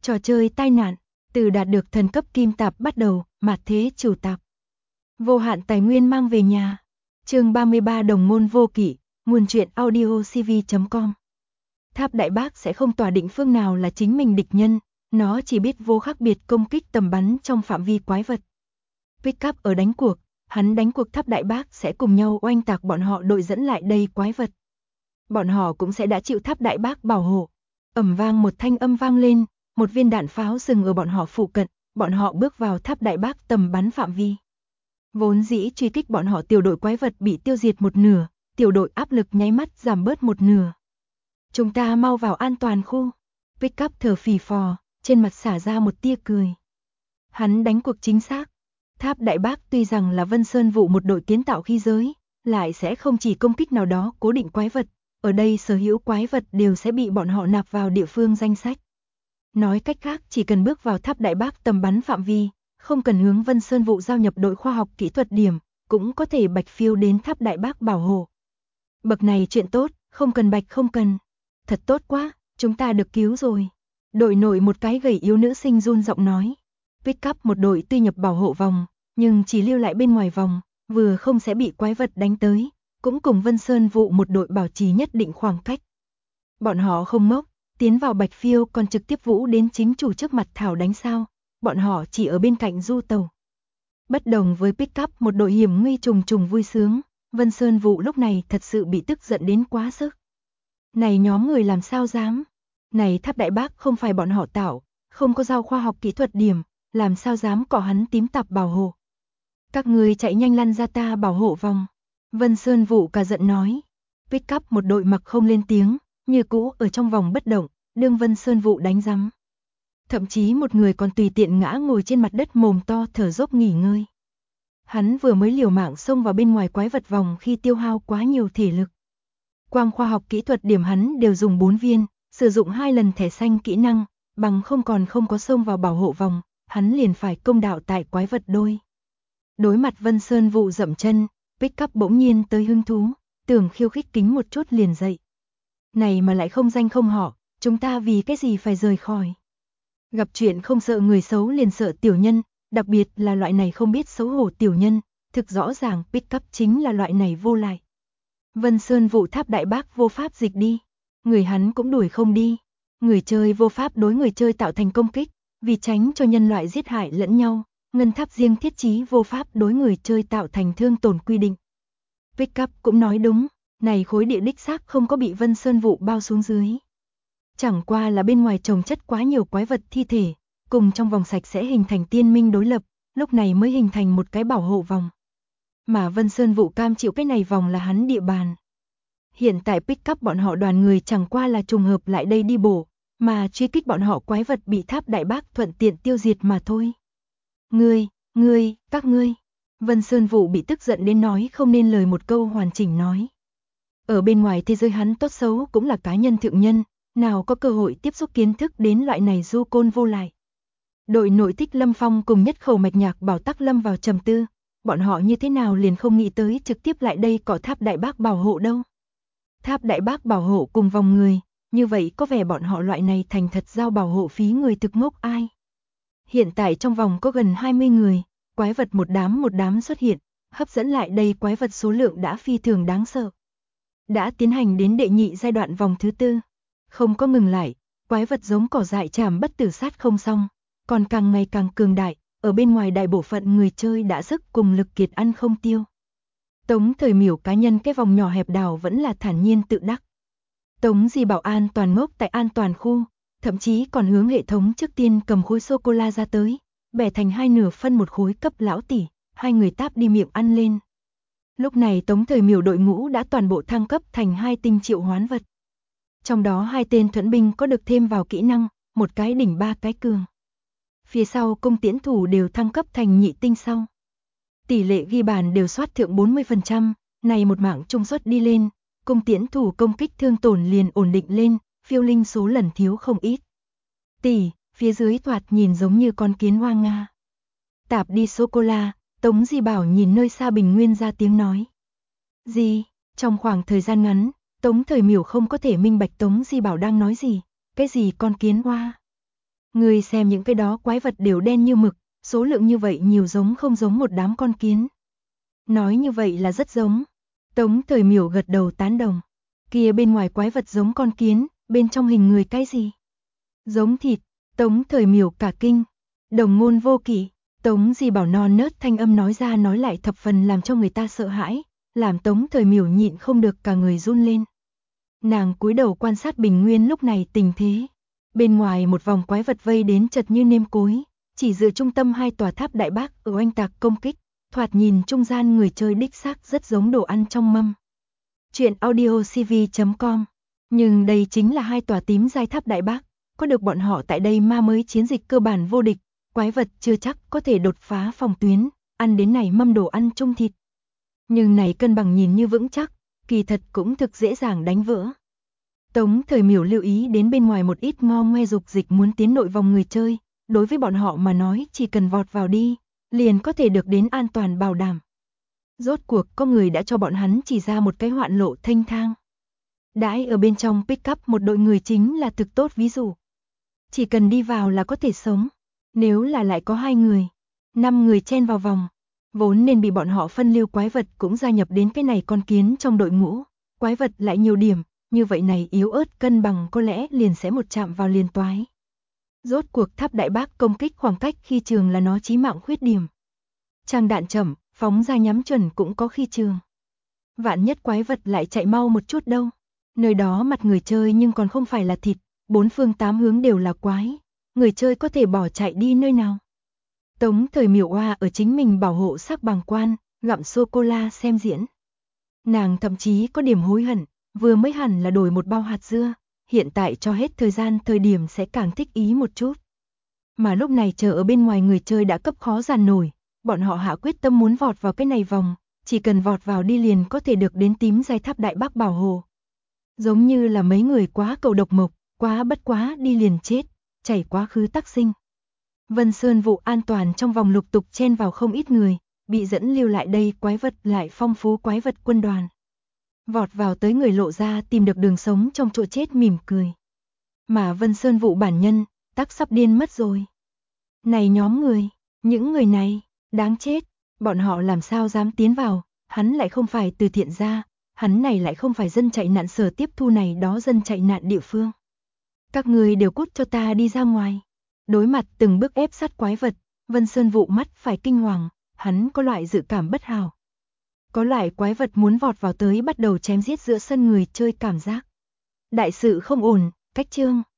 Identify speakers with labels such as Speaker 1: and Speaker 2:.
Speaker 1: Trò chơi tai nạn, từ đạt được thần cấp kim tạp bắt đầu, mạt thế chủ tạp. Vô hạn tài nguyên mang về nhà. Chương 33 Đồng môn vô kỵ, nguồn truyện audio cv.com. Tháp Đại Bác sẽ không tỏa định phương nào là chính mình địch nhân, nó chỉ biết vô khác biệt công kích tầm bắn trong phạm vi quái vật. Pickup ở đánh cuộc, hắn đánh cuộc Tháp Đại Bác sẽ cùng nhau oanh tạc bọn họ đội dẫn lại đây quái vật. Bọn họ cũng sẽ đã chịu Tháp Đại Bác bảo hộ. Ầm vang một thanh âm vang lên, một viên đạn pháo dừng ở bọn họ phụ cận, bọn họ bước vào Tháp Đại Bác tầm bắn phạm vi. Vốn dĩ truy kích bọn họ tiểu đội quái vật bị tiêu diệt một nửa, tiểu đội áp lực nháy mắt giảm bớt một nửa. Chúng ta mau vào an toàn khu. Pickup thở phì phò, trên mặt xả ra một tia cười. Hắn đánh cuộc chính xác. Tháp Đại Bác tuy rằng là Vân Sơn Vụ một đội kiến tạo khí giới, lại sẽ không chỉ công kích nào đó cố định quái vật, ở đây sở hữu quái vật đều sẽ bị bọn họ nạp vào địa phương danh sách. Nói cách khác, chỉ cần bước vào Tháp Đại Bác tầm bắn phạm vi, không cần hướng Vân Sơn Vụ giao nhập đội khoa học kỹ thuật điểm, cũng có thể bạch phiêu đến Tháp Đại Bác bảo hộ. Bậc này chuyện tốt, không cần bạch không cần. Thật tốt quá, chúng ta được cứu rồi. Đội nội một cái gầy yếu nữ sinh run giọng nói. Pickup một đội tuy nhập bảo hộ vòng, nhưng chỉ lưu lại bên ngoài vòng, vừa không sẽ bị quái vật đánh tới, cũng cùng Vân Sơn Vụ một đội bảo trì nhất định khoảng cách. Bọn họ không mốc, tiến vào bạch phiêu còn trực tiếp vũ đến chính chủ trước mặt thảo đánh sao, bọn họ chỉ ở bên cạnh du tàu. Bất đồng với Pickup một đội hiểm nguy trùng trùng vui sướng, Vân Sơn Vụ lúc này thật sự bị tức giận đến quá sức. Này nhóm người làm sao dám? Này Tháp Đại Bác không phải bọn họ tạo, không có giao khoa học kỹ thuật điểm, làm sao dám cọ hắn tím tạp bảo hộ. Các người chạy nhanh lăn ra ta bảo hộ vòng. Vân Sơn Vụ cả giận nói. Pickup một đội mặc không lên tiếng, như cũ ở trong vòng bất động, đương Vân Sơn Vụ đánh rắm. Thậm chí một người còn tùy tiện ngã ngồi trên mặt đất mồm to thở dốc nghỉ ngơi. Hắn vừa mới liều mạng xông vào bên ngoài quái vật vòng khi tiêu hao quá nhiều thể lực. Quang khoa học kỹ thuật điểm hắn đều dùng 4 viên, sử dụng 2 lần thẻ xanh kỹ năng, bằng không có xông vào bảo hộ vòng, hắn liền phải công đạo tại quái vật đôi. Đối mặt Vân Sơn Vụ dậm chân, Pickup bỗng nhiên tới hứng thú, tưởng khiêu khích kính một chút liền dậy. Này mà lại không danh không họ, chúng ta vì cái gì phải rời khỏi. Gặp chuyện không sợ người xấu liền sợ tiểu nhân, đặc biệt là loại này không biết xấu hổ tiểu nhân, thực rõ ràng Pickup chính là loại này vô lại. Vân Sơn Vụ Tháp Đại Bác vô pháp dịch đi, người hắn cũng đuổi không đi. Người chơi vô pháp đối người chơi tạo thành công kích, vì tránh cho nhân loại giết hại lẫn nhau, ngân tháp riêng thiết chí vô pháp đối người chơi tạo thành thương tổn quy định. Pickup cũng nói đúng, này khối địa đích xác không có bị Vân Sơn Vụ bao xuống dưới. Chẳng qua là bên ngoài trồng chất quá nhiều quái vật thi thể, cùng trong vòng sạch sẽ hình thành tiên minh đối lập, lúc này mới hình thành một cái bảo hộ vòng. Mà Vân Sơn Vụ cam chịu cái này vòng là hắn địa bàn. Hiện tại Pickup bọn họ đoàn người chẳng qua là trùng hợp lại đây đi bổ, mà truy kích bọn họ quái vật bị Tháp Đại Bác thuận tiện tiêu diệt mà thôi. Các ngươi. Vân Sơn Vụ bị tức giận đến nói không nên lời một câu hoàn chỉnh nói. Ở bên ngoài thế giới hắn tốt xấu cũng là cá nhân thượng nhân, nào có cơ hội tiếp xúc kiến thức đến loại này du côn vô lại. Đội nội thích Lâm Phong cùng Nhất Khẩu Mạch Nhạc bảo Tắc Lâm vào trầm tư, bọn họ như thế nào liền không nghĩ tới trực tiếp lại đây cọ Tháp Đại Bác bảo hộ đâu. Tháp Đại Bác bảo hộ cùng vòng người, như vậy có vẻ bọn họ loại này thành thật giao bảo hộ phí người thực ngốc ai. Hiện tại trong vòng có gần 20 người, quái vật một đám xuất hiện, hấp dẫn lại đây quái vật số lượng đã phi thường đáng sợ. Đã tiến hành đến đệ nhị giai đoạn vòng thứ 4, không có ngừng lại, quái vật giống cỏ dại chảm bất tử sát không xong, còn càng ngày càng cường đại, ở bên ngoài đại bộ phận người chơi đã sức cùng lực kiệt ăn không tiêu. Tống Thời Miểu cá nhân cái vòng nhỏ hẹp đảo vẫn là thản nhiên tự đắc. Tống Di Bảo an toàn ngốc tại an toàn khu, thậm chí còn hướng hệ thống trước tiên cầm khối sô-cô-la ra tới, bẻ thành 2 nửa phân một khối cấp lão tỷ, 2 người táp đi miệng ăn lên. Lúc này Tống Thời Miểu đội ngũ đã toàn bộ thăng cấp thành 2 tinh triệu hoán vật. Trong đó 2 tên thuẫn binh có được thêm vào kỹ năng, một cái đỉnh 3 cái cường. Phía sau công tiễn thủ đều thăng cấp thành nhị tinh sau. Tỷ lệ ghi bàn đều soát thượng 40%, này một mảng trung suất đi lên, công tiễn thủ công kích thương tổn liền ổn định lên, phiêu linh số lần thiếu không ít. Phía dưới thoạt nhìn giống như con kiến hoang Nga. Tạp đi sô-cô-la, Tống Di Bảo nhìn nơi xa bình nguyên ra tiếng nói. Gì? Trong khoảng thời gian ngắn, Tống Thời Miểu không có thể minh bạch Tống Di Bảo đang nói gì, cái gì con kiến hoa. Ngươi xem những cái đó quái vật đều đen như mực, số lượng như vậy nhiều giống không giống một đám con kiến. Nói như vậy là rất giống. Tống Thời Miểu gật đầu tán đồng. Kia bên ngoài quái vật giống con kiến, bên trong hình người cái gì? Giống thịt. Tống Thời Miểu cả kinh. Đồng Ngôn Vô Kỵ. Tống Di Bảo non nớt thanh âm nói ra nói lại thập phần làm cho người ta sợ hãi, làm Tống Thời Miểu nhịn không được cả người run lên. Nàng cúi đầu quan sát Bình Nguyên lúc này tình thế. Bên ngoài một vòng quái vật vây đến chật như nêm cối, chỉ dựa trung tâm hai tòa tháp đại bác ở oanh tạc công kích, thoạt nhìn trung gian người chơi đích xác rất giống đồ ăn trong mâm. Chuyện audiocv.com. Nhưng đây chính là hai tòa tím giai tháp đại bác, có được bọn họ tại đây ma mới chiến dịch cơ bản vô địch, quái vật chưa chắc có thể đột phá phòng tuyến, ăn đến này mâm đồ ăn chung thịt. Nhưng này cân bằng nhìn như vững chắc, kỳ thật cũng thực dễ dàng đánh vỡ. Tống Thời Miểu lưu ý đến bên ngoài một ít ngo ngoe dục dịch muốn tiến nội vòng người chơi, đối với bọn họ mà nói chỉ cần vọt vào đi, liền có thể được đến an toàn bảo đảm. Rốt cuộc có người đã cho bọn hắn chỉ ra một cái hoạn lộ thênh thang. Đãi ở bên trong pick up một đội người chính là thực tốt ví dụ. Chỉ cần đi vào là có thể sống. Nếu là lại có 2 người, 5 người chen vào vòng, vốn nên bị bọn họ phân lưu quái vật cũng gia nhập đến cái này con kiến trong đội ngũ, quái vật lại nhiều điểm, như vậy này yếu ớt cân bằng có lẽ liền sẽ một chạm vào liền toái. Rốt cuộc tháp đại bác công kích khoảng cách khi trường là nó chí mạng khuyết điểm. Trang đạn chậm, phóng ra nhắm chuẩn cũng có khi trường. Vạn nhất quái vật lại chạy mau một chút đâu. Nơi đó mặt người chơi nhưng còn không phải là thịt, 4 phương 8 hướng đều là quái. Người chơi có thể bỏ chạy đi nơi nào. Tống Thời Miểu oa ở chính mình bảo hộ sắc bàng quan, gặm sô-cô-la xem diễn. Nàng thậm chí có điểm hối hận, vừa mới hẳn là đổi một bao hạt dưa, hiện tại cho hết thời điểm sẽ càng thích ý một chút. Mà lúc này chờ ở bên ngoài người chơi đã cấp khó giàn nổi, bọn họ hạ quyết tâm muốn vọt vào cái này vòng, chỉ cần vọt vào đi liền có thể được đến tím giai tháp đại bác bảo hộ. Giống như là mấy người quá cầu độc mộc, quá bất quá đi liền chết, chảy quá khứ tắc sinh. Vân Sơn vụ an toàn trong vòng lục tục chen vào không ít người, bị dẫn lưu lại đây quái vật lại phong phú quái vật quân đoàn. Vọt vào tới người lộ ra tìm được đường sống trong chỗ chết mỉm cười. Mà Vân Sơn vụ bản nhân, tắc sắp điên mất rồi. Này nhóm người, những người này, đáng chết, bọn họ làm sao dám tiến vào, hắn lại không phải từ thiện gia, hắn này lại không phải dân chạy nạn sở tiếp thu này đó dân chạy nạn địa phương. Các người đều cút cho ta đi ra ngoài. Đối mặt từng bước ép sát quái vật, Vân Sơn vụ mắt phải kinh hoàng, hắn có loại dự cảm bất hảo. Có loại quái vật muốn vọt vào tới bắt đầu chém giết giữa sân người chơi cảm giác. Đại sự không ổn, cách chương.